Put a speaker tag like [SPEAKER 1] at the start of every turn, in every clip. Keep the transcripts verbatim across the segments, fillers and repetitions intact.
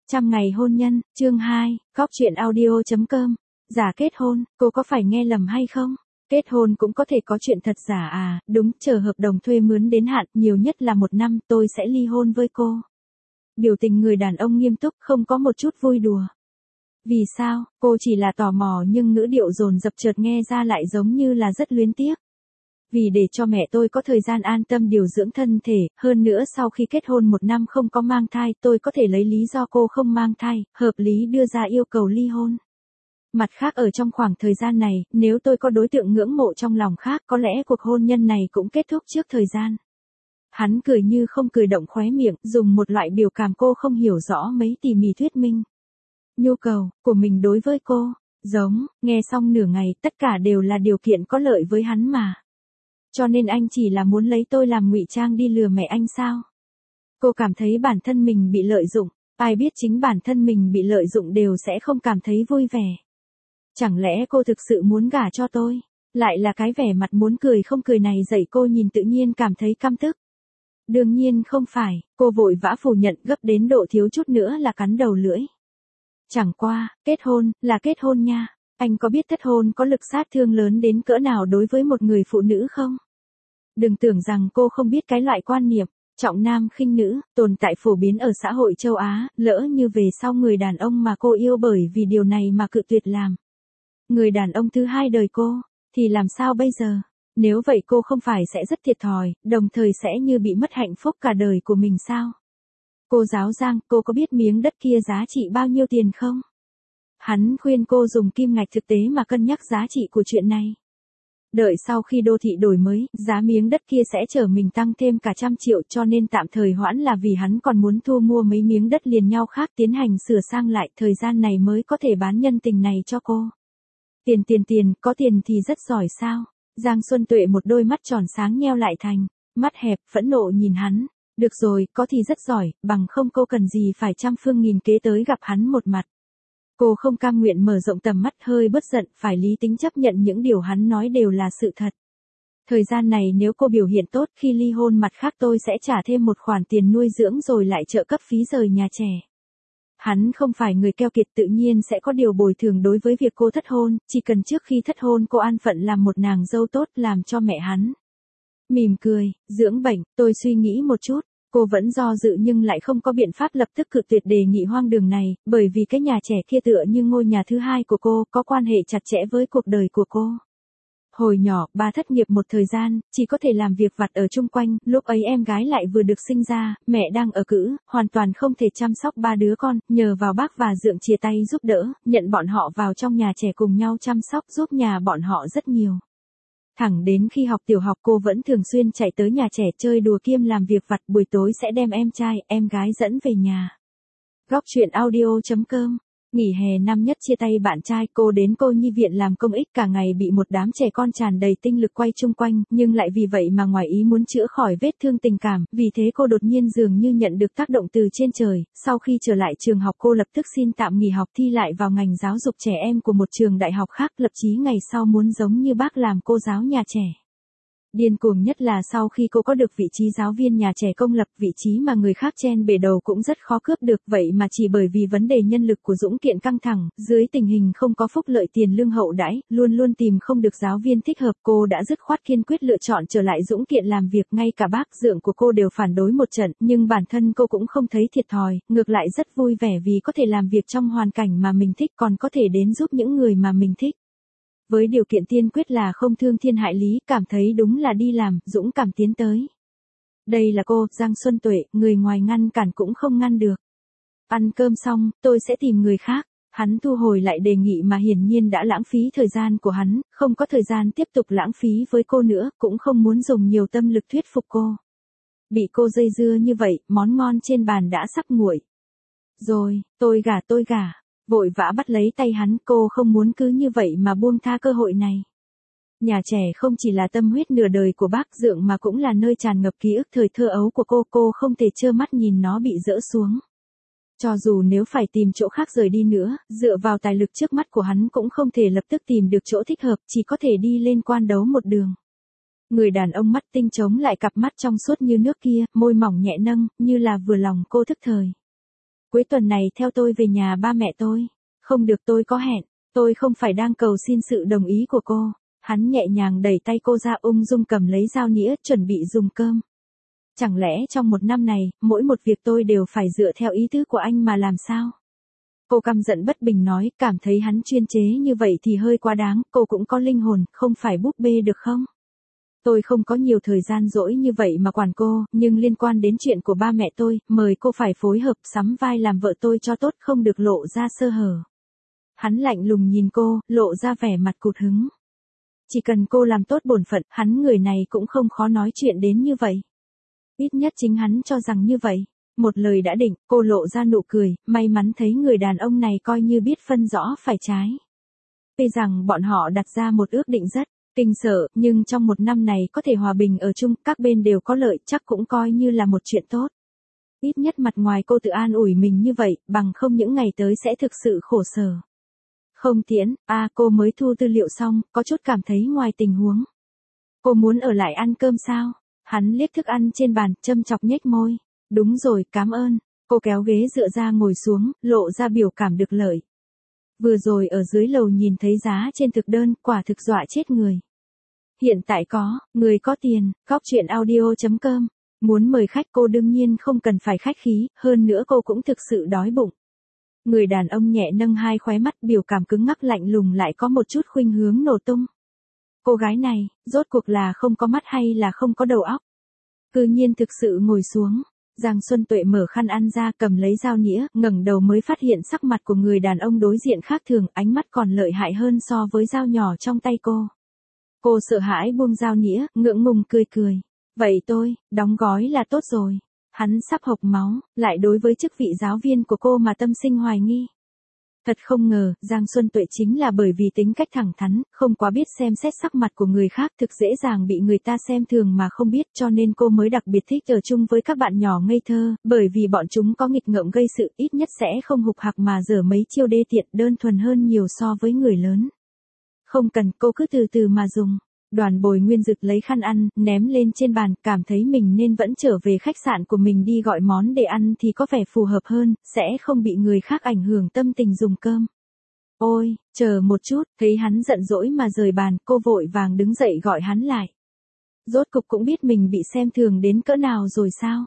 [SPEAKER 1] Trăm ngày hôn nhân, chương hai, cóc truyện audio chấm com. Giả kết hôn, cô có phải nghe lầm hay không? Kết hôn cũng có thể có chuyện thật giả à, đúng, chờ hợp đồng thuê mướn đến hạn, nhiều nhất là một năm, tôi sẽ ly hôn với cô. Biểu tình người đàn ông nghiêm túc, không có một chút vui đùa. Vì sao, cô chỉ là tò mò nhưng ngữ điệu dồn dập chợt nghe ra lại giống như là rất luyến tiếc. Vì để cho mẹ tôi có thời gian an tâm điều dưỡng thân thể, hơn nữa sau khi kết hôn một năm không có mang thai, tôi có thể lấy lý do cô không mang thai, hợp lý đưa ra yêu cầu ly hôn. Mặt khác ở trong khoảng thời gian này, nếu tôi có đối tượng ngưỡng mộ trong lòng khác, có lẽ cuộc hôn nhân này cũng kết thúc trước thời gian. Hắn cười như không cười, động khóe miệng, dùng một loại biểu cảm cô không hiểu rõ mấy tỉ mỉ thuyết minh nhu cầu của mình đối với cô. Giống, nghe xong nửa ngày, tất cả đều là điều kiện có lợi với hắn mà. Cho nên anh chỉ là muốn lấy tôi làm ngụy trang đi lừa mẹ anh sao? Cô cảm thấy bản thân mình bị lợi dụng, ai biết chính bản thân mình bị lợi dụng đều sẽ không cảm thấy vui vẻ. Chẳng lẽ cô thực sự muốn gả cho tôi? Lại là cái vẻ mặt muốn cười không cười này dạy cô nhìn tự nhiên cảm thấy căm tức. Đương nhiên không phải, cô vội vã phủ nhận gấp đến độ thiếu chút nữa là cắn đầu lưỡi. Chẳng qua, kết hôn, là kết hôn nha. Anh có biết thất hôn có lực sát thương lớn đến cỡ nào đối với một người phụ nữ không? Đừng tưởng rằng cô không biết cái loại quan niệm, trọng nam khinh nữ, tồn tại phổ biến ở xã hội châu Á, lỡ như về sau người đàn ông mà cô yêu bởi vì điều này mà cự tuyệt làm. Người đàn ông thứ hai đời cô, thì làm sao bây giờ? Nếu vậy cô không phải sẽ rất thiệt thòi, đồng thời sẽ như bị mất hạnh phúc cả đời của mình sao? Cô giáo Giang, cô có biết miếng đất kia giá trị bao nhiêu tiền không? Hắn khuyên cô dùng kim ngạch thực tế mà cân nhắc giá trị của chuyện này. Đợi sau khi đô thị đổi mới, giá miếng đất kia sẽ chở mình tăng thêm cả trăm triệu, cho nên tạm thời hoãn là vì hắn còn muốn thu mua mấy miếng đất liền nhau khác tiến hành sửa sang lại, thời gian này mới có thể bán nhân tình này cho cô. Tiền tiền tiền, có tiền thì rất giỏi sao? Giang Xuân Tuệ một đôi mắt tròn sáng nheo lại thành, mắt hẹp, phẫn nộ nhìn hắn. Được rồi, có thì rất giỏi, bằng không cô cần gì phải trăm phương nghìn kế tới gặp hắn một mặt. Cô không cam nguyện mở rộng tầm mắt, hơi bớt giận, phải lý tính chấp nhận những điều hắn nói đều là sự thật. Thời gian này nếu cô biểu hiện tốt, khi ly hôn mặt khác tôi sẽ trả thêm một khoản tiền nuôi dưỡng rồi lại trợ cấp phí rời nhà trẻ. Hắn không phải người keo kiệt, tự nhiên sẽ có điều bồi thường đối với việc cô thất hôn, chỉ cần trước khi thất hôn cô an phận làm một nàng dâu tốt làm cho mẹ hắn. Mỉm cười, dưỡng bệnh, tôi suy nghĩ một chút. Cô vẫn do dự nhưng lại không có biện pháp lập tức cự tuyệt đề nghị hoang đường này, bởi vì cái nhà trẻ kia tựa như ngôi nhà thứ hai của cô, có quan hệ chặt chẽ với cuộc đời của cô. Hồi nhỏ, bà thất nghiệp một thời gian, chỉ có thể làm việc vặt ở chung quanh, lúc ấy em gái lại vừa được sinh ra, mẹ đang ở cữ, hoàn toàn không thể chăm sóc ba đứa con, nhờ vào bác và dượng chia tay giúp đỡ, nhận bọn họ vào trong nhà trẻ cùng nhau chăm sóc giúp nhà bọn họ rất nhiều. Thẳng đến khi học tiểu học cô vẫn thường xuyên chạy tới nhà trẻ chơi đùa kiêm làm việc vặt, buổi tối sẽ đem em trai, em gái dẫn về nhà. Góc truyện audio chấm com. Nghỉ hè năm nhất chia tay bạn trai, cô đến cô nhi viện làm công ích, cả ngày bị một đám trẻ con tràn đầy tinh lực quay chung quanh, nhưng lại vì vậy mà ngoài ý muốn chữa khỏi vết thương tình cảm, vì thế cô đột nhiên dường như nhận được tác động từ trên trời, sau khi trở lại trường học cô lập tức xin tạm nghỉ học thi lại vào ngành giáo dục trẻ em của một trường đại học khác, lập chí ngày sau muốn giống như bác làm cô giáo nhà trẻ. Điên cuồng nhất là sau khi cô có được vị trí giáo viên nhà trẻ công lập, vị trí mà người khác chen bể đầu cũng rất khó cướp được, vậy mà chỉ bởi vì vấn đề nhân lực của Dũng Kiện căng thẳng, dưới tình hình không có phúc lợi tiền lương hậu đãi, luôn luôn tìm không được giáo viên thích hợp, cô đã dứt khoát kiên quyết lựa chọn trở lại Dũng Kiện làm việc, ngay cả bác dượng của cô đều phản đối một trận, nhưng bản thân cô cũng không thấy thiệt thòi, ngược lại rất vui vẻ vì có thể làm việc trong hoàn cảnh mà mình thích, còn có thể đến giúp những người mà mình thích. Với điều kiện tiên quyết là không thương thiên hại lý, cảm thấy đúng là đi làm, dũng cảm tiến tới. Đây là cô, Giang Xuân Tuệ, người ngoài ngăn cản cũng không ngăn được. Ăn cơm xong, tôi sẽ tìm người khác. Hắn thu hồi lại đề nghị mà hiển nhiên đã lãng phí thời gian của hắn, không có thời gian tiếp tục lãng phí với cô nữa, cũng không muốn dùng nhiều tâm lực thuyết phục cô. Bị cô dây dưa như vậy, món ngon trên bàn đã sắc nguội. Rồi, tôi gả tôi gả. Vội vã bắt lấy tay hắn, cô không muốn cứ như vậy mà buông tha cơ hội này. Nhà trẻ không chỉ là tâm huyết nửa đời của bác dượng mà cũng là nơi tràn ngập ký ức thời thơ ấu của cô, cô không thể trơ mắt nhìn nó bị dỡ xuống. Cho dù nếu phải tìm chỗ khác rời đi nữa, dựa vào tài lực trước mắt của hắn cũng không thể lập tức tìm được chỗ thích hợp, chỉ có thể đi lên quan đấu một đường. Người đàn ông mắt tinh chống lại cặp mắt trong suốt như nước kia, môi mỏng nhẹ nâng, như là vừa lòng cô thức thời. Cuối tuần này theo tôi về nhà ba mẹ tôi. Không được, tôi có hẹn. Tôi không phải đang cầu xin sự đồng ý của cô. Hắn nhẹ nhàng đẩy tay cô ra, ung dung cầm lấy dao nĩa, chuẩn bị dùng cơm. Chẳng lẽ trong một năm này, mỗi một việc tôi đều phải dựa theo ý tứ của anh mà làm sao? Cô căm giận bất bình nói, cảm thấy hắn chuyên chế như vậy thì hơi quá đáng, cô cũng có linh hồn, không phải búp bê được không? Tôi không có nhiều thời gian rỗi như vậy mà quản cô, nhưng liên quan đến chuyện của ba mẹ tôi, mời cô phải phối hợp sắm vai làm vợ tôi cho tốt, không được lộ ra sơ hở. Hắn lạnh lùng nhìn cô, lộ ra vẻ mặt cụt hứng. Chỉ cần cô làm tốt bổn phận, hắn người này cũng không khó nói chuyện đến như vậy. Ít nhất chính hắn cho rằng như vậy. Một lời đã định, cô lộ ra nụ cười, may mắn thấy người đàn ông này coi như biết phân rõ phải trái. Tuy rằng bọn họ đặt ra một ước định rất kinh sợ, nhưng trong một năm này có thể hòa bình ở chung, các bên đều có lợi, chắc cũng coi như là một chuyện tốt. Ít nhất mặt ngoài cô tự an ủi mình như vậy, bằng không những ngày tới sẽ thực sự khổ sở. Không Tiễn, à cô mới thu tư liệu xong, có chút cảm thấy ngoài tình huống. Cô muốn ở lại ăn cơm sao? Hắn liếc thức ăn trên bàn, châm chọc nhếch môi. Đúng rồi, cảm ơn. Cô kéo ghế dựa ra ngồi xuống, lộ ra biểu cảm được lợi. Vừa rồi ở dưới lầu nhìn thấy giá trên thực đơn, quả thực dọa chết người. Hiện tại có, người có tiền, Góc Chuyện Audio chấm com. Muốn mời khách cô đương nhiên không cần phải khách khí, hơn nữa cô cũng thực sự đói bụng. Người đàn ông nhẹ nâng hai khóe mắt, biểu cảm cứng ngắc lạnh lùng lại có một chút khuynh hướng nổ tung. Cô gái này, rốt cuộc là không có mắt hay là không có đầu óc? Cư nhiên thực sự ngồi xuống. Giang Xuân Tuệ mở khăn ăn ra, cầm lấy dao nĩa, ngẩng đầu mới phát hiện sắc mặt của người đàn ông đối diện khác thường, ánh mắt còn lợi hại hơn so với dao nhỏ trong tay cô. Cô sợ hãi buông dao nĩa, ngượng ngùng cười cười. Vậy tôi, đóng gói là tốt rồi. Hắn sắp hộc máu, lại đối với chức vị giáo viên của cô mà tâm sinh hoài nghi. Thật không ngờ, Giang Xuân Tuệ chính là bởi vì tính cách thẳng thắn, không quá biết xem xét sắc mặt của người khác, thực dễ dàng bị người ta xem thường mà không biết, cho nên cô mới đặc biệt thích ở chung với các bạn nhỏ ngây thơ, bởi vì bọn chúng có nghịch ngợm gây sự, ít nhất sẽ không hục hặc mà dở mấy chiêu đê tiện, đơn thuần hơn nhiều so với người lớn. Không cần, cô cứ từ từ mà dùng. Đoàn Bồi Nguyên rực lấy khăn ăn, ném lên trên bàn, cảm thấy mình nên vẫn trở về khách sạn của mình đi gọi món để ăn thì có vẻ phù hợp hơn, sẽ không bị người khác ảnh hưởng tâm tình dùng cơm. Ôi, chờ một chút, thấy hắn giận dỗi mà rời bàn, cô vội vàng đứng dậy gọi hắn lại. Rốt cục cũng biết mình bị xem thường đến cỡ nào rồi sao?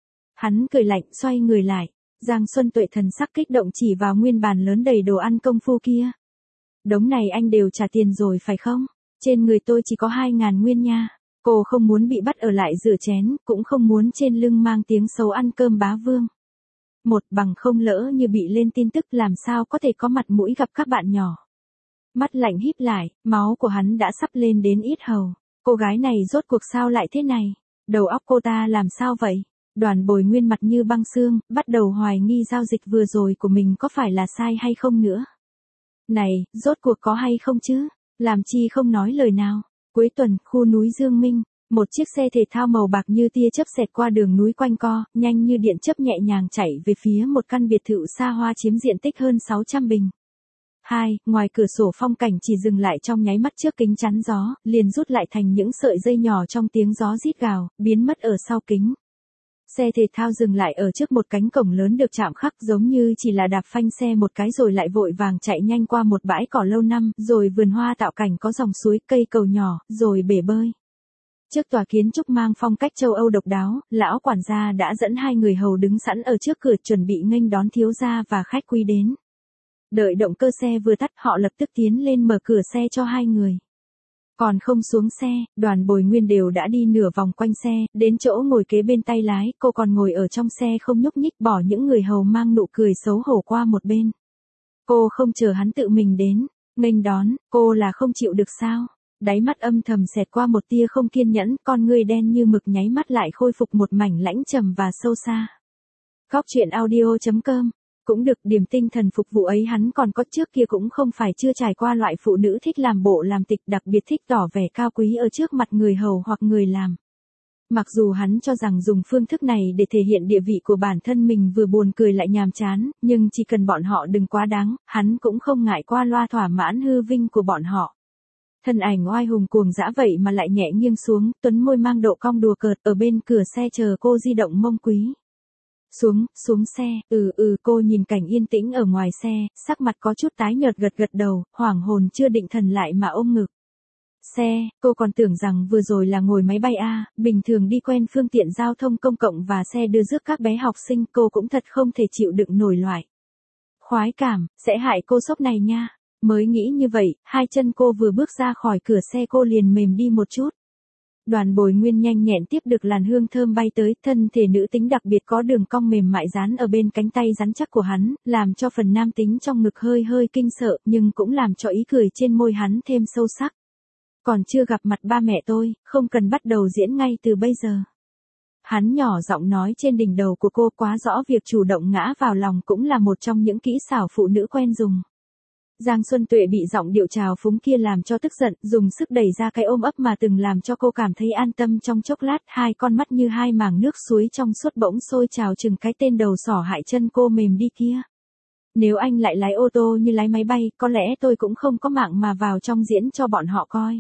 [SPEAKER 1] Hắn cười lạnh, xoay người lại. Giang Xuân Tuệ thần sắc kích động chỉ vào nguyên bàn lớn đầy đồ ăn công phu kia. Đống này anh đều trả tiền rồi phải không? Trên người tôi chỉ có hai ngàn nguyên nha. Cô không muốn bị bắt ở lại rửa chén, cũng không muốn trên lưng mang tiếng xấu ăn cơm bá vương. Một bằng không lỡ như bị lên tin tức làm sao có thể có mặt mũi gặp các bạn nhỏ. Mắt lạnh híp lại, máu của hắn đã sắp lên đến yết hầu. Cô gái này rốt cuộc sao lại thế này? Đầu óc cô ta làm sao vậy? Đoàn Bồi Nguyên mặt như băng xương, bắt đầu hoài nghi giao dịch vừa rồi của mình có phải là sai hay không nữa. Này, rốt cuộc có hay không chứ? Làm chi không nói lời nào. Cuối tuần, khu núi Dương Minh, một chiếc xe thể thao màu bạc như tia chớp xẹt qua đường núi quanh co, nhanh như điện chớp nhẹ nhàng chạy về phía một căn biệt thự xa hoa chiếm diện tích hơn sáu trăm bình. Hai, ngoài cửa sổ phong cảnh chỉ dừng lại trong nháy mắt trước kính chắn gió, liền rút lại thành những sợi dây nhỏ trong tiếng gió rít gào, biến mất ở sau kính. Xe thể thao dừng lại ở trước một cánh cổng lớn được chạm khắc, giống như chỉ là đạp phanh xe một cái rồi lại vội vàng chạy nhanh qua một bãi cỏ lâu năm, rồi vườn hoa tạo cảnh có dòng suối, cây cầu nhỏ, rồi bể bơi. Trước tòa kiến trúc mang phong cách châu Âu độc đáo, lão quản gia đã dẫn hai người hầu đứng sẵn ở trước cửa chuẩn bị nghênh đón thiếu gia và khách quý đến. Đợi động cơ xe vừa tắt, họ lập tức tiến lên mở cửa xe cho hai người. Còn không xuống xe, Đoàn Bồi Nguyên đều đã đi nửa vòng quanh xe, đến chỗ ngồi kế bên tay lái, cô còn ngồi ở trong xe không nhúc nhích, bỏ những người hầu mang nụ cười xấu hổ qua một bên. Cô không chờ hắn tự mình đến, nghênh đón, cô là không chịu được sao? Đáy mắt âm thầm xẹt qua một tia không kiên nhẫn, con người đen như mực nháy mắt lại khôi phục một mảnh lãnh trầm và sâu xa. Góc Chuyện Audio chấm com. Cũng được, điểm tinh thần phục vụ ấy hắn còn có, trước kia cũng không phải chưa trải qua loại phụ nữ thích làm bộ làm tịch, đặc biệt thích tỏ vẻ cao quý ở trước mặt người hầu hoặc người làm. Mặc dù hắn cho rằng dùng phương thức này để thể hiện địa vị của bản thân mình vừa buồn cười lại nhàm chán, nhưng chỉ cần bọn họ đừng quá đáng, hắn cũng không ngại qua loa thỏa mãn hư vinh của bọn họ. Thân ảnh oai hùng cuồng dã vậy mà lại nhẹ nghiêng xuống, tuấn môi mang độ cong đùa cợt, ở bên cửa xe chờ cô di động mông quý. Xuống, xuống xe, ừ ừ cô nhìn cảnh yên tĩnh ở ngoài xe, sắc mặt có chút tái nhợt gật gật đầu, hoảng hồn chưa định thần lại mà ôm ngực. Xe, cô còn tưởng rằng vừa rồi là ngồi máy bay a, bình thường đi quen phương tiện giao thông công cộng và xe đưa rước các bé học sinh cô cũng thật không thể chịu đựng nổi loại. Khoái cảm, sẽ hại cô sốc này nha. Mới nghĩ như vậy, hai chân cô vừa bước ra khỏi cửa xe cô liền mềm đi một chút. Đoàn Bồi Nguyên nhanh nhẹn tiếp được làn hương thơm bay tới, thân thể nữ tính đặc biệt có đường cong mềm mại dán ở bên cánh tay rắn chắc của hắn, làm cho phần nam tính trong ngực hơi hơi kinh sợ, nhưng cũng làm cho ý cười trên môi hắn thêm sâu sắc. Còn chưa gặp mặt ba mẹ tôi, không cần bắt đầu diễn ngay từ bây giờ. Hắn nhỏ giọng nói trên đỉnh đầu của cô, quá rõ việc chủ động ngã vào lòng cũng là một trong những kỹ xảo phụ nữ quen dùng. Giang Xuân Tuệ bị giọng điệu trào phúng kia làm cho tức giận, dùng sức đẩy ra cái ôm ấp mà từng làm cho cô cảm thấy an tâm trong chốc lát, hai con mắt như hai mảng nước suối trong suốt bỗng sôi trào chừng cái tên đầu sỏ hại chân cô mềm đi kia. Nếu anh lại lái ô tô như lái máy bay, có lẽ tôi cũng không có mạng mà vào trong diễn cho bọn họ coi.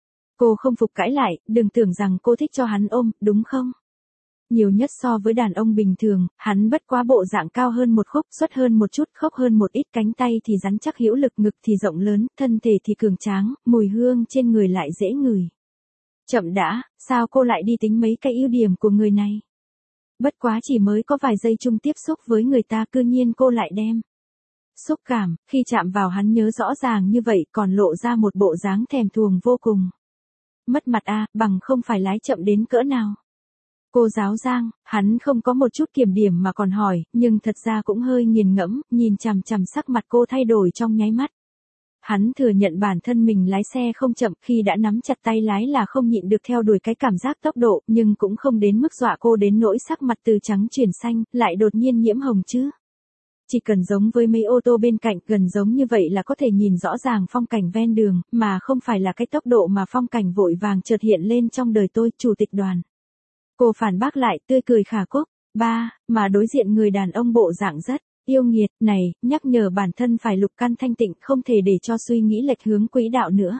[SPEAKER 1] Cô không phục cãi lại, đừng tưởng rằng cô thích cho hắn ôm, đúng không? Nhiều nhất so với đàn ông bình thường, hắn bất quá bộ dạng cao hơn một khúc, xuất hơn một chút, khốc hơn một ít, cánh tay thì rắn chắc hữu lực, ngực thì rộng lớn, thân thể thì cường tráng, mùi hương trên người lại dễ ngửi. Chậm đã, sao cô lại đi tính mấy cái ưu điểm của người này? Bất quá chỉ mới có vài giây chung tiếp xúc với người ta cư nhiên cô lại đem. Xúc cảm, khi chạm vào hắn nhớ rõ ràng như vậy còn lộ ra một bộ dáng thèm thuồng vô cùng. Mất mặt a, bằng không phải lái chậm đến cỡ nào. Cô giáo Giang, hắn không có một chút kiểm điểm mà còn hỏi, nhưng thật ra cũng hơi nghiền ngẫm, nhìn chằm chằm sắc mặt cô thay đổi trong nháy mắt. Hắn thừa nhận bản thân mình lái xe không chậm, khi đã nắm chặt tay lái là không nhịn được theo đuổi cái cảm giác tốc độ, nhưng cũng không đến mức dọa cô đến nỗi sắc mặt từ trắng chuyển xanh, lại đột nhiên nhiễm hồng chứ. Chỉ cần giống với mấy ô tô bên cạnh, gần giống như vậy là có thể nhìn rõ ràng phong cảnh ven đường, mà không phải là cái tốc độ mà phong cảnh vội vàng chợt hiện lên trong đời tôi, chủ tịch Đoàn. Cô phản bác lại, tươi cười khả cúc. Ba, mà đối diện người đàn ông bộ dạng rất yêu nghiệt, này, nhắc nhở bản thân phải lục căn thanh tịnh, không thể để cho suy nghĩ lệch hướng quỹ đạo nữa.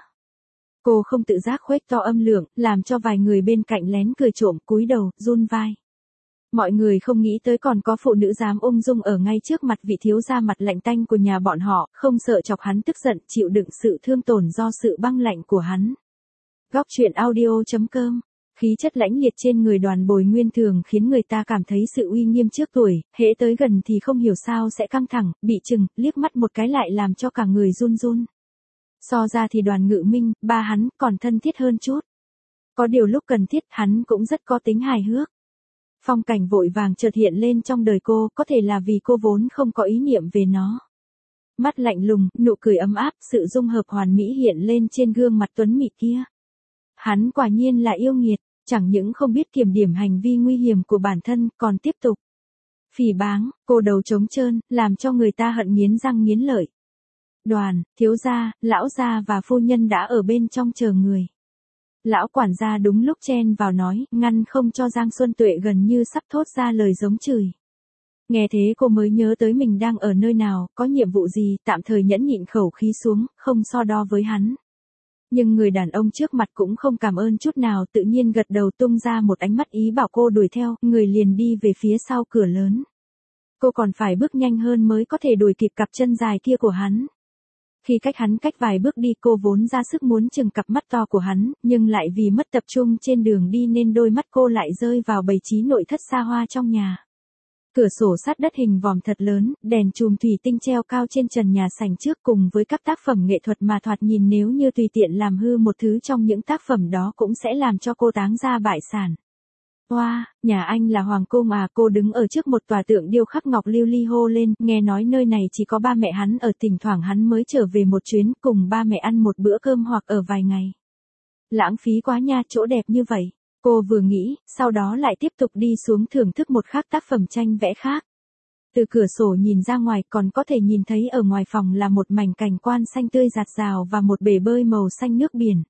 [SPEAKER 1] Cô không tự giác khuếch to âm lượng, làm cho vài người bên cạnh lén cười trộm, cúi đầu, run vai. Mọi người không nghĩ tới còn có phụ nữ dám ung dung ở ngay trước mặt vị thiếu gia mặt lạnh tanh của nhà bọn họ, không sợ chọc hắn tức giận, chịu đựng sự thương tổn do sự băng lạnh của hắn. Góc truyện audio chấm com. Khí chất lãnh liệt trên người Đoàn Bồi Nguyên thường khiến người ta cảm thấy sự uy nghiêm trước tuổi, hễ tới gần thì không hiểu sao sẽ căng thẳng, bị chừng, liếc mắt một cái lại làm cho cả người run run. So ra thì Đoàn Ngự Minh, ba hắn, còn thân thiết hơn chút. Có điều lúc cần thiết hắn cũng rất có tính hài hước. Phong cảnh vội vàng chợt hiện lên trong đời cô, có thể là vì cô vốn không có ý niệm về nó. Mắt lạnh lùng, nụ cười ấm áp, sự dung hợp hoàn mỹ hiện lên trên gương mặt tuấn mỹ kia. Hắn quả nhiên là yêu nghiệt. Chẳng những không biết kiểm điểm hành vi nguy hiểm của bản thân, còn tiếp tục phỉ báng, cô đầu trống trơn, làm cho người ta hận nghiến răng nghiến lợi. Đoàn, thiếu gia, lão gia và phu nhân đã ở bên trong chờ người. Lão quản gia đúng lúc chen vào nói, ngăn không cho Giang Xuân Tuệ gần như sắp thốt ra lời giống chửi. Nghe thế cô mới nhớ tới mình đang ở nơi nào, có nhiệm vụ gì, tạm thời nhẫn nhịn khẩu khí xuống, không so đo với hắn. Nhưng người đàn ông trước mặt cũng không cảm ơn chút nào, tự nhiên gật đầu tung ra một ánh mắt ý bảo cô đuổi theo, người liền đi về phía sau cửa lớn. Cô còn phải bước nhanh hơn mới có thể đuổi kịp cặp chân dài kia của hắn. Khi cách hắn cách vài bước đi cô vốn ra sức muốn chừng cặp mắt to của hắn, nhưng lại vì mất tập trung trên đường đi nên đôi mắt cô lại rơi vào bày trí nội thất xa hoa trong nhà. Cửa sổ sắt đất hình vòm thật lớn, đèn chùm thủy tinh treo cao trên trần nhà sảnh trước cùng với các tác phẩm nghệ thuật mà thoạt nhìn nếu như tùy tiện làm hư một thứ trong những tác phẩm đó cũng sẽ làm cho cô táng ra bại sản. Oa, wow, nhà anh là hoàng cung à, cô đứng ở trước một tòa tượng điêu khắc ngọc lưu ly hô lên, nghe nói nơi này chỉ có ba mẹ hắn ở, thỉnh thoảng hắn mới trở về một chuyến, cùng ba mẹ ăn một bữa cơm hoặc ở vài ngày. Lãng phí quá nha, chỗ đẹp như vậy. Cô vừa nghĩ, sau đó lại tiếp tục đi xuống thưởng thức một khác tác phẩm tranh vẽ khác. Từ cửa sổ nhìn ra ngoài còn có thể nhìn thấy ở ngoài phòng là một mảnh cảnh quan xanh tươi rạt rào và một bể bơi màu xanh nước biển.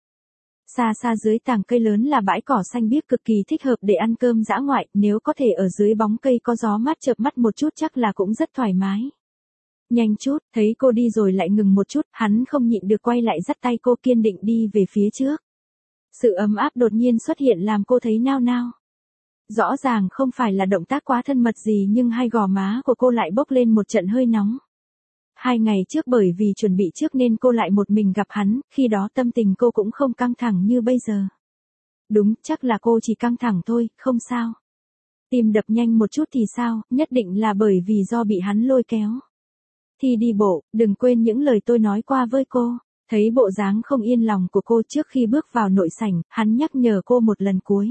[SPEAKER 1] Xa xa dưới tàng cây lớn là bãi cỏ xanh biếc cực kỳ thích hợp để ăn cơm dã ngoại, nếu có thể ở dưới bóng cây có gió mát chợp mắt một chút chắc là cũng rất thoải mái. Nhanh chút, thấy cô đi rồi lại ngừng một chút, hắn không nhịn được quay lại dắt tay cô kiên định đi về phía trước. Sự ấm áp đột nhiên xuất hiện làm cô thấy nao nao. Rõ ràng không phải là động tác quá thân mật gì nhưng hai gò má của cô lại bốc lên một trận hơi nóng. Hai ngày trước bởi vì chuẩn bị trước nên cô lại một mình gặp hắn, khi đó tâm tình cô cũng không căng thẳng như bây giờ. Đúng, chắc là cô chỉ căng thẳng thôi, không sao. Tim đập nhanh một chút thì sao, nhất định là bởi vì do bị hắn lôi kéo. Thì đi bộ, đừng quên những lời tôi nói qua với cô. Thấy bộ dáng không yên lòng của cô trước khi bước vào nội sảnh, hắn nhắc nhở cô một lần cuối.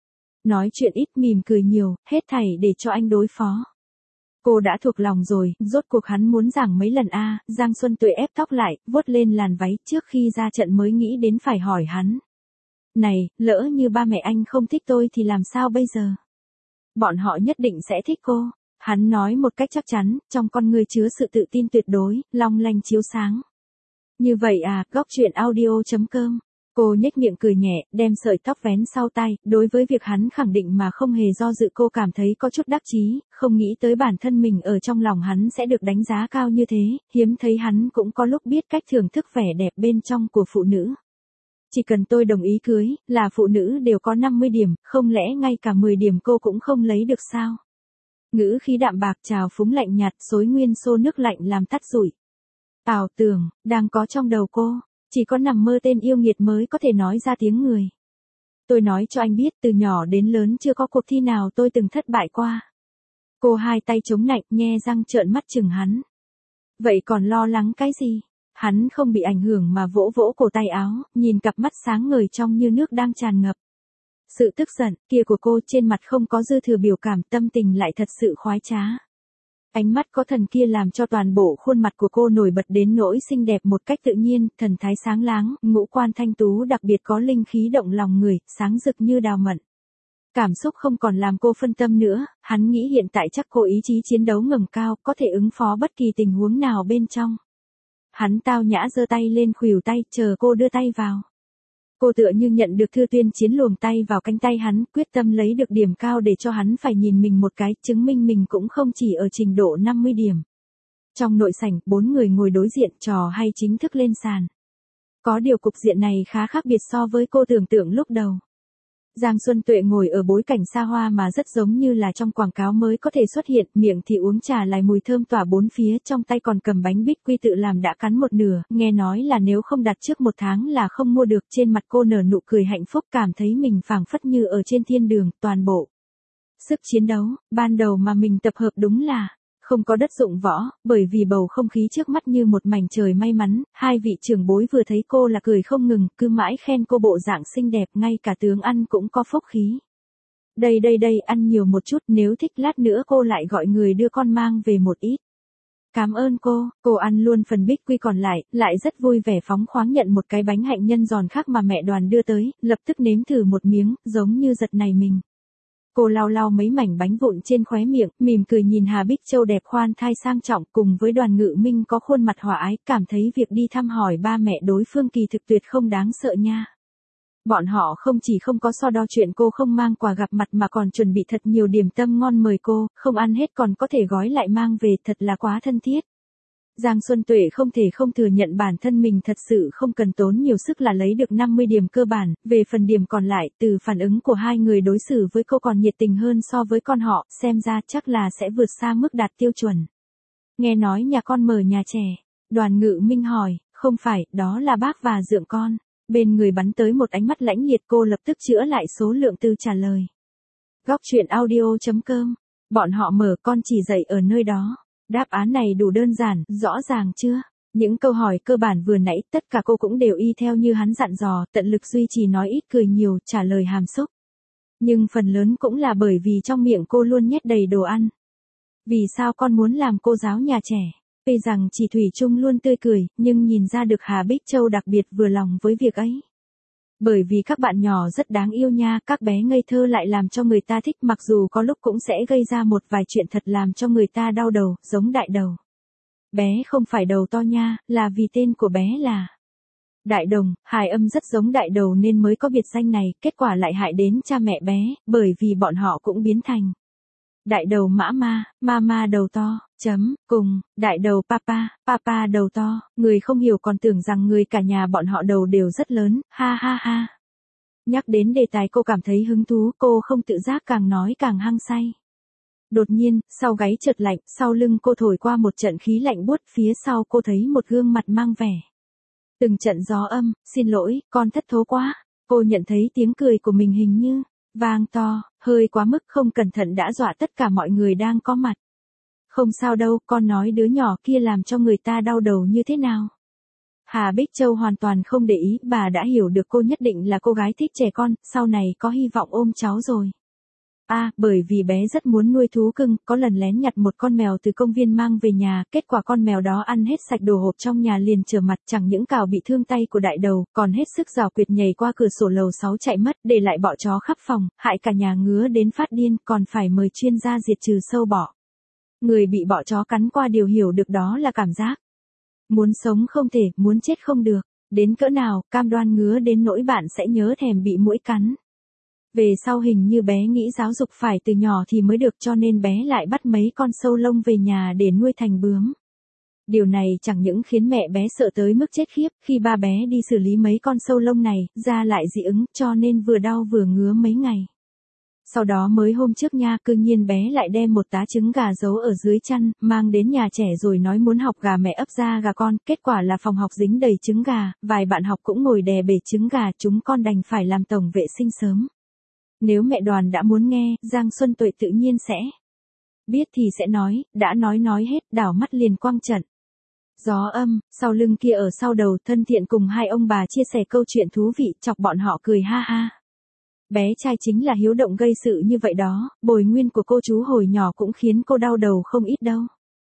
[SPEAKER 1] Nói chuyện ít mỉm cười nhiều, hết thảy để cho anh đối phó. Cô đã thuộc lòng rồi, rốt cuộc hắn muốn giảng mấy lần a à, Giang Xuân Tuệ ép tóc lại, vuốt lên làn váy trước khi ra trận mới nghĩ đến phải hỏi hắn. Này, lỡ như ba mẹ anh không thích tôi thì làm sao bây giờ? Bọn họ nhất định sẽ thích cô. Hắn nói một cách chắc chắn, trong con người chứa sự tự tin tuyệt đối, long lanh chiếu sáng. Như vậy à, góc truyện audio.com. Cô nhếch miệng cười nhẹ, đem sợi tóc vén sau tay, đối với việc hắn khẳng định mà không hề do dự cô cảm thấy có chút đắc chí, không nghĩ tới bản thân mình ở trong lòng hắn sẽ được đánh giá cao như thế, hiếm thấy hắn cũng có lúc biết cách thưởng thức vẻ đẹp bên trong của phụ nữ. Chỉ cần tôi đồng ý cưới, là phụ nữ đều có năm mươi điểm, không lẽ ngay cả mười điểm cô cũng không lấy được sao? Ngữ khí đạm bạc trào phúng lạnh nhạt, xối nguyên xô nước lạnh làm tắt rủi. Ảo tưởng, đang có trong đầu cô, chỉ có nằm mơ tên yêu nghiệt mới có thể nói ra tiếng người. Tôi nói cho anh biết từ nhỏ đến lớn chưa có cuộc thi nào tôi từng thất bại qua. Cô hai tay chống nạnh, nhe răng trợn mắt chừng hắn. Vậy còn lo lắng cái gì? Hắn không bị ảnh hưởng mà vỗ vỗ cổ tay áo, nhìn cặp mắt sáng ngời trong như nước đang tràn ngập. Sự tức giận kia của cô trên mặt không có dư thừa biểu cảm, tâm tình lại thật sự khoái trá. Ánh mắt có thần kia làm cho toàn bộ khuôn mặt của cô nổi bật đến nỗi xinh đẹp một cách tự nhiên, thần thái sáng láng, ngũ quan thanh tú đặc biệt có linh khí động lòng người, sáng rực như đào mận. Cảm xúc không còn làm cô phân tâm nữa, hắn nghĩ hiện tại chắc cô ý chí chiến đấu ngẩng cao, có thể ứng phó bất kỳ tình huống nào bên trong. Hắn tao nhã giơ tay lên khuỷu tay, chờ cô đưa tay vào. Cô tựa như nhận được thư tuyên chiến luồng tay vào cánh tay hắn, quyết tâm lấy được điểm cao để cho hắn phải nhìn mình một cái, chứng minh mình cũng không chỉ ở trình độ năm mươi điểm. Trong nội sảnh, bốn người ngồi đối diện, trò hay chính thức lên sàn. Có điều cục diện này khá khác biệt so với cô tưởng tượng lúc đầu. Giang Xuân Tuệ ngồi ở bối cảnh xa hoa mà rất giống như là trong quảng cáo mới có thể xuất hiện, miệng thì uống trà lại mùi thơm tỏa bốn phía, trong tay còn cầm bánh bích quy tự làm đã cắn một nửa, nghe nói là nếu không đặt trước một tháng là không mua được, trên mặt cô nở nụ cười hạnh phúc cảm thấy mình phảng phất như ở trên thiên đường, toàn bộ. Sức chiến đấu, ban đầu mà mình tập hợp đúng là không có đất dụng võ, bởi vì bầu không khí trước mắt như một mảnh trời may mắn, hai vị trưởng bối vừa thấy cô là cười không ngừng, cứ mãi khen cô bộ dạng xinh đẹp, ngay cả tướng ăn cũng có phúc khí. Đây đây đây, ăn nhiều một chút, nếu thích lát nữa cô lại gọi người đưa con mang về một ít. Cảm ơn cô, cô ăn luôn phần bích quy còn lại, lại rất vui vẻ phóng khoáng nhận một cái bánh hạnh nhân giòn khác mà mẹ Đoàn đưa tới, lập tức nếm thử một miếng, giống như giật nảy mình. Cô lau lau mấy mảnh bánh vụn trên khóe miệng, mỉm cười nhìn Hà Bích Châu đẹp khoan thai sang trọng cùng với Đoàn Ngự Minh có khuôn mặt hòa ái, cảm thấy việc đi thăm hỏi ba mẹ đối phương kỳ thực tuyệt không đáng sợ nha. Bọn họ không chỉ không có so đo chuyện cô không mang quà gặp mặt mà còn chuẩn bị thật nhiều điểm tâm ngon mời cô, không ăn hết còn có thể gói lại mang về, thật là quá thân thiết. Giang Xuân Tuệ không thể không thừa nhận bản thân mình thật sự không cần tốn nhiều sức là lấy được năm mươi điểm cơ bản, về phần điểm còn lại, từ phản ứng của hai người đối xử với cô còn nhiệt tình hơn so với con họ, xem ra chắc là sẽ vượt xa mức đạt tiêu chuẩn. Nghe nói nhà con mở nhà trẻ, Đoàn Ngự Minh hỏi, không phải, đó là bác và dượng con. Bên người bắn tới một ánh mắt lãnh nhiệt, cô lập tức chữa lại số lượng từ trả lời. Góc truyện audio.com, bọn họ mở, con chỉ dạy ở nơi đó. Đáp án này đủ đơn giản, rõ ràng chưa? Những câu hỏi cơ bản vừa nãy, tất cả cô cũng đều y theo như hắn dặn dò, tận lực duy trì nói ít cười nhiều, trả lời hàm xúc. Nhưng phần lớn cũng là bởi vì trong miệng cô luôn nhét đầy đồ ăn. Vì sao con muốn làm cô giáo nhà trẻ? Tuy rằng chỉ Thủy Chung luôn tươi cười, nhưng nhìn ra được Hà Bích Châu đặc biệt vừa lòng với việc ấy. Bởi vì các bạn nhỏ rất đáng yêu nha, các bé ngây thơ lại làm cho người ta thích, mặc dù có lúc cũng sẽ gây ra một vài chuyện thật làm cho người ta đau đầu, giống Đại Đầu. Bé không phải đầu to nha, là vì tên của bé là Đại Đồng, hài âm rất giống Đại Đầu nên mới có biệt danh này, kết quả lại hại đến cha mẹ bé, bởi vì bọn họ cũng biến thành Đại Đầu mã ma, ma ma đầu to, chấm, cùng, Đại Đầu papa, papa đầu to, người không hiểu còn tưởng rằng người cả nhà bọn họ đầu đều rất lớn, ha ha ha. Nhắc đến đề tài cô cảm thấy hứng thú, cô không tự giác càng nói càng hăng say. Đột nhiên, sau gáy chợt lạnh, sau lưng cô thổi qua một trận khí lạnh buốt, phía sau cô thấy một gương mặt mang vẻ. Từng trận gió âm, xin lỗi, con thất thố quá. Cô nhận thấy tiếng cười của mình hình như, vang to, hơi quá mức không cẩn thận đã dọa tất cả mọi người đang có mặt. Không sao đâu, con nói đứa nhỏ kia làm cho người ta đau đầu như thế nào. Hà Bích Châu hoàn toàn không để ý, bà đã hiểu được cô nhất định là cô gái thích trẻ con, sau này có hy vọng ôm cháu rồi. À, bởi vì bé rất muốn nuôi thú cưng, có lần lén nhặt một con mèo từ công viên mang về nhà, kết quả con mèo đó ăn hết sạch đồ hộp trong nhà liền trở mặt, chẳng những cào bị thương tay của đại đầu, còn hết sức rào quyệt nhảy qua cửa sổ lầu sáu chạy mất, để lại bọ chó khắp phòng, hại cả nhà ngứa đến phát điên, còn phải mời chuyên gia diệt trừ sâu bọ. Người bị bọ chó cắn qua điều hiểu được đó là cảm giác muốn sống không thể, muốn chết không được, đến cỡ nào, cam đoan ngứa đến nỗi bạn sẽ nhớ thèm bị muỗi cắn. Về sau hình như bé nghĩ giáo dục phải từ nhỏ thì mới được, cho nên bé lại bắt mấy con sâu lông về nhà để nuôi thành bướm. Điều này chẳng những khiến mẹ bé sợ tới mức chết khiếp, khi ba bé đi xử lý mấy con sâu lông này, da lại dị ứng, cho nên vừa đau vừa ngứa mấy ngày. Sau đó mới hôm trước nha, cư nhiên bé lại đem một tá trứng gà giấu ở dưới chăn, mang đến nhà trẻ rồi nói muốn học gà mẹ ấp ra gà con, kết quả là phòng học dính đầy trứng gà, vài bạn học cũng ngồi đè bể trứng gà, chúng con đành phải làm tổng vệ sinh sớm. Nếu mẹ Đoàn đã muốn nghe, Giang Xuân Tuệ tự nhiên sẽ biết thì sẽ nói, đã nói nói hết, đảo mắt liền quang trận. Gió âm, sau lưng kia ở sau đầu, thân thiện cùng hai ông bà chia sẻ câu chuyện thú vị, chọc bọn họ cười ha ha. Bé trai chính là hiếu động gây sự như vậy đó, bồi nguyên của cô chú hồi nhỏ cũng khiến cô đau đầu không ít đâu.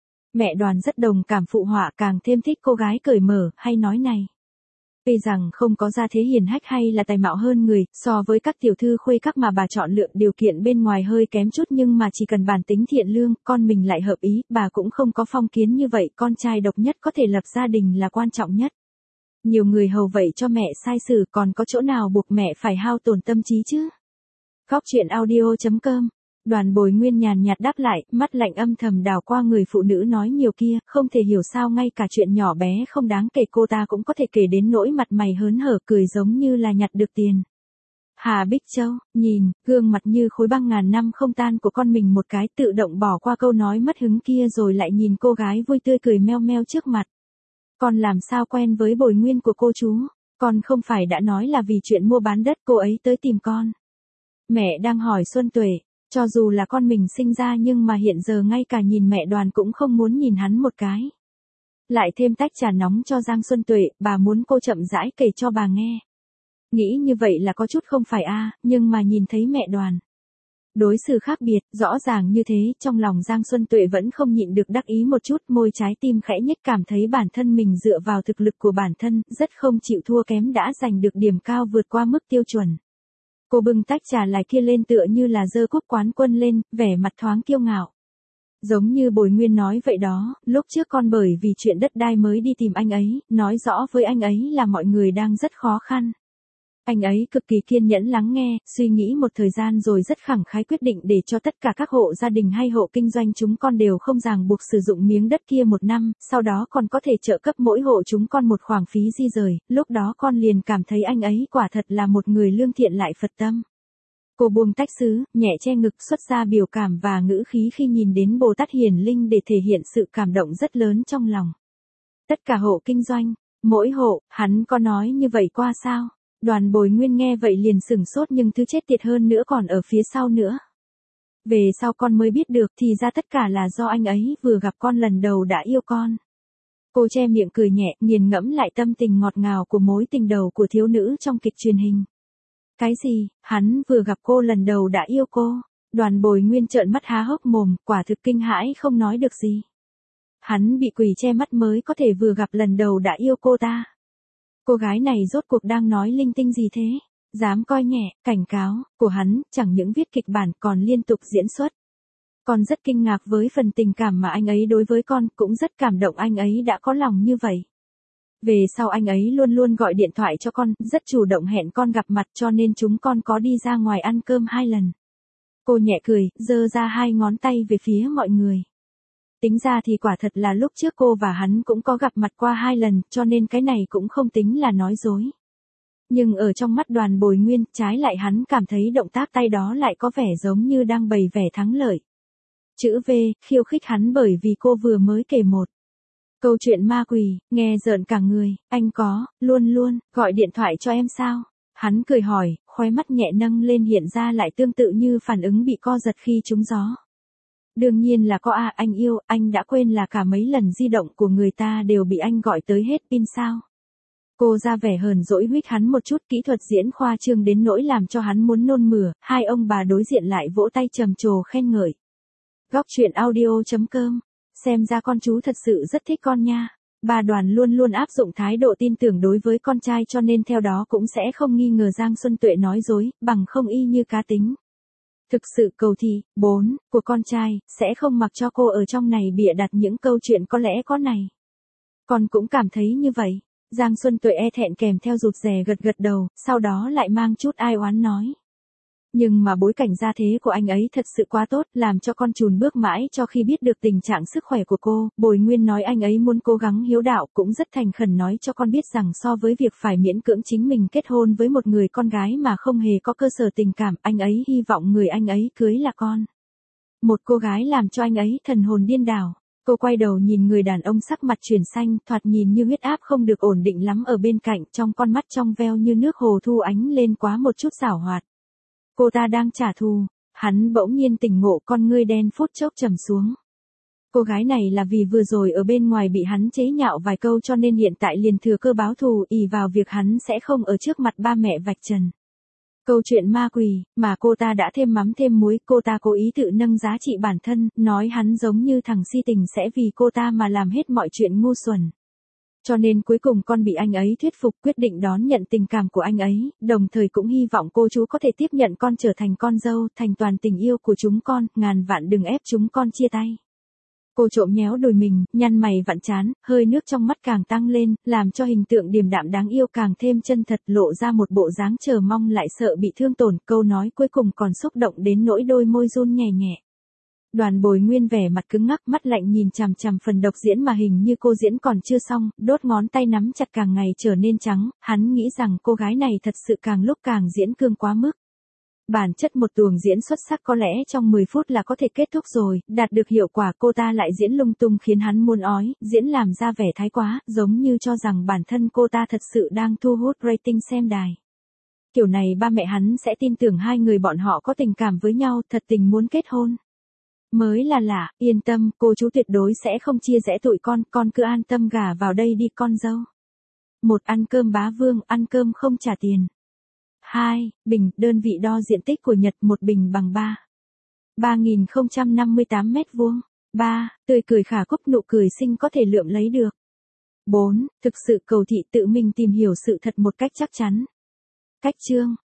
[SPEAKER 1] Mẹ Đoàn rất đồng cảm phụ họa, càng thêm thích cô gái cởi mở, hay nói này. Tuy rằng không có gia thế hiền hách hay là tài mạo hơn người, so với các tiểu thư khuê các mà bà chọn lựa điều kiện bên ngoài hơi kém chút, nhưng mà chỉ cần bản tính thiện lương, con mình lại hợp ý, bà cũng không có phong kiến như vậy, con trai độc nhất có thể lập gia đình là quan trọng nhất. Nhiều người hầu vậy cho mẹ sai sử, còn có chỗ nào buộc mẹ phải hao tổn tâm trí chứ? Góc truyện audio chấm com. Đoàn Bồi Nguyên nhàn nhạt đáp lại, mắt lạnh âm thầm đảo qua người phụ nữ nói nhiều kia, không thể hiểu sao ngay cả chuyện nhỏ bé không đáng kể cô ta cũng có thể kể đến nỗi mặt mày hớn hở, cười giống như là nhặt được tiền. Hà Bích Châu, nhìn, gương mặt như khối băng ngàn năm không tan của con mình một cái, tự động bỏ qua câu nói mất hứng kia rồi lại nhìn cô gái vui tươi cười meo meo trước mặt. Con làm sao quen với Bồi Nguyên của cô chú? Con không phải đã nói là vì chuyện mua bán đất cô ấy tới tìm con. Mẹ đang hỏi Xuân Tuệ, cho dù là con mình sinh ra nhưng mà hiện giờ ngay cả nhìn mẹ Đoàn cũng không muốn nhìn hắn một cái. Lại thêm tách trà nóng cho Giang Xuân Tuệ, bà muốn cô chậm rãi kể cho bà nghe. Nghĩ như vậy là có chút không phải a, à, nhưng mà nhìn thấy mẹ Đoàn đối xử khác biệt, rõ ràng như thế, trong lòng Giang Xuân Tuệ vẫn không nhịn được đắc ý một chút, môi trái tim khẽ nhếch, cảm thấy bản thân mình dựa vào thực lực của bản thân, rất không chịu thua kém đã giành được điểm cao vượt qua mức tiêu chuẩn. Cô bưng tách trà lại kia lên tựa như là giơ cúp quán quân lên, vẻ mặt thoáng kiêu ngạo. Giống như Bồi Nguyên nói vậy đó, lúc trước con bởi vì chuyện đất đai mới đi tìm anh ấy, nói rõ với anh ấy là mọi người đang rất khó khăn. Anh ấy cực kỳ kiên nhẫn lắng nghe, suy nghĩ một thời gian rồi rất khẳng khái quyết định để cho tất cả các hộ gia đình hay hộ kinh doanh chúng con đều không ràng buộc sử dụng miếng đất kia một năm, sau đó còn có thể trợ cấp mỗi hộ chúng con một khoản phí di rời, lúc đó con liền cảm thấy anh ấy quả thật là một người lương thiện lại Phật tâm. Cô buông tách sứ, nhẹ che ngực xuất ra biểu cảm và ngữ khí khi nhìn đến Bồ Tát Hiền Linh để thể hiện sự cảm động rất lớn trong lòng. Tất cả hộ kinh doanh, mỗi hộ, hắn có nói như vậy qua sao? Đoàn Bồi Nguyên nghe vậy liền sửng sốt, nhưng thứ chết tiệt hơn nữa còn ở phía sau nữa. Về sau con mới biết được thì ra tất cả là do anh ấy vừa gặp con lần đầu đã yêu con. Cô che miệng cười nhẹ, nghiền ngẫm lại tâm tình ngọt ngào của mối tình đầu của thiếu nữ trong kịch truyền hình. Cái gì, hắn vừa gặp cô lần đầu đã yêu cô? Đoàn Bồi Nguyên trợn mắt há hốc mồm, quả thực kinh hãi không nói được gì. Hắn bị quỷ che mắt mới có thể vừa gặp lần đầu đã yêu cô ta. Cô gái này rốt cuộc đang nói linh tinh gì thế? Dám coi nhẹ, cảnh cáo, của hắn, chẳng những viết kịch bản còn liên tục diễn xuất. Con rất kinh ngạc với phần tình cảm mà anh ấy đối với con, cũng rất cảm động anh ấy đã có lòng như vậy. Về sau anh ấy luôn luôn gọi điện thoại cho con, rất chủ động hẹn con gặp mặt cho nên chúng con có đi ra ngoài ăn cơm hai lần. Cô nhẹ cười, giơ ra hai ngón tay về phía mọi người. Tính ra thì quả thật là lúc trước cô và hắn cũng có gặp mặt qua hai lần, cho nên cái này cũng không tính là nói dối. Nhưng ở trong mắt Đoàn Bồi Nguyên, trái lại hắn cảm thấy động tác tay đó lại có vẻ giống như đang bày vẻ thắng lợi. Chữ V, khiêu khích hắn bởi vì cô vừa mới kể một câu chuyện ma quỷ, nghe rợn cả người, anh có, luôn luôn, gọi điện thoại cho em sao? Hắn cười hỏi, khóe mắt nhẹ nâng lên hiện ra lại tương tự như phản ứng bị co giật khi trúng gió. Đương nhiên là có à, anh yêu, anh đã quên là cả mấy lần di động của người ta đều bị anh gọi tới hết pin sao? Cô ra vẻ hờn dỗi huých hắn một chút, kỹ thuật diễn khoa trương đến nỗi làm cho hắn muốn nôn mửa, hai ông bà đối diện lại vỗ tay trầm trồ khen ngợi. Góc truyện audio chấm com, xem ra con chú thật sự rất thích con nha. Bà Đoàn luôn luôn áp dụng thái độ tin tưởng đối với con trai cho nên theo đó cũng sẽ không nghi ngờ Giang Xuân Tuệ nói dối, bằng không y như cá tính. Thực sự cầu thị, bốn, của con trai, sẽ không mặc cho cô ở trong này bịa đặt những câu chuyện có lẽ có này. Con cũng cảm thấy như vậy. Giang Xuân Tuệ e thẹn kèm theo rụt rè gật gật đầu, sau đó lại mang chút ai oán nói. Nhưng mà bối cảnh gia thế của anh ấy thật sự quá tốt, làm cho con chùn bước mãi cho khi biết được tình trạng sức khỏe của cô. Bồi Nguyên nói anh ấy muốn cố gắng hiếu đạo, cũng rất thành khẩn nói cho con biết rằng so với việc phải miễn cưỡng chính mình kết hôn với một người con gái mà không hề có cơ sở tình cảm, anh ấy hy vọng người anh ấy cưới là con. Một cô gái làm cho anh ấy thần hồn điên đảo. Cô quay đầu nhìn người đàn ông sắc mặt chuyển xanh, thoạt nhìn như huyết áp không được ổn định lắm ở bên cạnh, trong con mắt trong veo như nước hồ thu ánh lên quá một chút giảo hoạt. Cô ta đang trả thù, hắn bỗng nhiên tỉnh ngộ, con ngươi đen phút chốc trầm xuống. Cô gái này là vì vừa rồi ở bên ngoài bị hắn chế nhạo vài câu cho nên hiện tại liền thừa cơ báo thù, ỷ vào việc hắn sẽ không ở trước mặt ba mẹ vạch trần câu chuyện ma quỷ, mà cô ta đã thêm mắm thêm muối, cô ta cố ý tự nâng giá trị bản thân, nói hắn giống như thằng si tình sẽ vì cô ta mà làm hết mọi chuyện ngu xuẩn. Cho nên cuối cùng con bị anh ấy thuyết phục, quyết định đón nhận tình cảm của anh ấy, đồng thời cũng hy vọng cô chú có thể tiếp nhận con trở thành con dâu, thành toàn tình yêu của chúng con, ngàn vạn đừng ép chúng con chia tay. Cô trộm nhéo đùi mình, nhăn mày vặn trán, hơi nước trong mắt càng tăng lên, làm cho hình tượng điềm đạm đáng yêu càng thêm chân thật, lộ ra một bộ dáng chờ mong lại sợ bị thương tổn, câu nói cuối cùng còn xúc động đến nỗi đôi môi run nhẹ nhẹ. Đoàn Bồi Nguyên vẻ mặt cứng ngắc, mắt lạnh nhìn chằm chằm phần độc diễn mà hình như cô diễn còn chưa xong, đốt ngón tay nắm chặt càng ngày trở nên trắng, hắn nghĩ rằng cô gái này thật sự càng lúc càng diễn cương quá mức. Bản chất một tuồng diễn xuất sắc có lẽ trong mười phút là có thể kết thúc rồi, đạt được hiệu quả cô ta lại diễn lung tung khiến hắn muốn ói, diễn làm ra vẻ thái quá, giống như cho rằng bản thân cô ta thật sự đang thu hút rating xem đài. Kiểu này ba mẹ hắn sẽ tin tưởng hai người bọn họ có tình cảm với nhau, thật tình muốn kết hôn. Mới là lạ, yên tâm, cô chú tuyệt đối sẽ không chia rẽ tụi con, con cứ an tâm gả vào đây đi con dâu. Một, ăn cơm bá vương, ăn cơm không trả tiền. Hai, bình, đơn vị đo diện tích của Nhật, một bình bằng ba. ba nghìn không trăm năm mươi tám mét vuông. Ba, tươi cười khả cúc, nụ cười xinh có thể lượm lấy được. Bốn, thực sự cầu thị, tự mình tìm hiểu sự thật một cách chắc chắn. Cách chương.